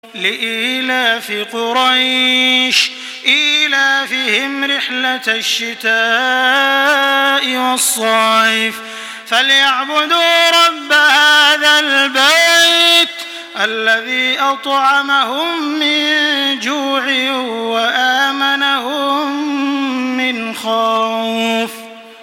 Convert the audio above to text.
لإيلاف قريش إيلافهم رحلة الشتاء والصيف فليعبدوا رب هذا البيت الذي أطعمهم من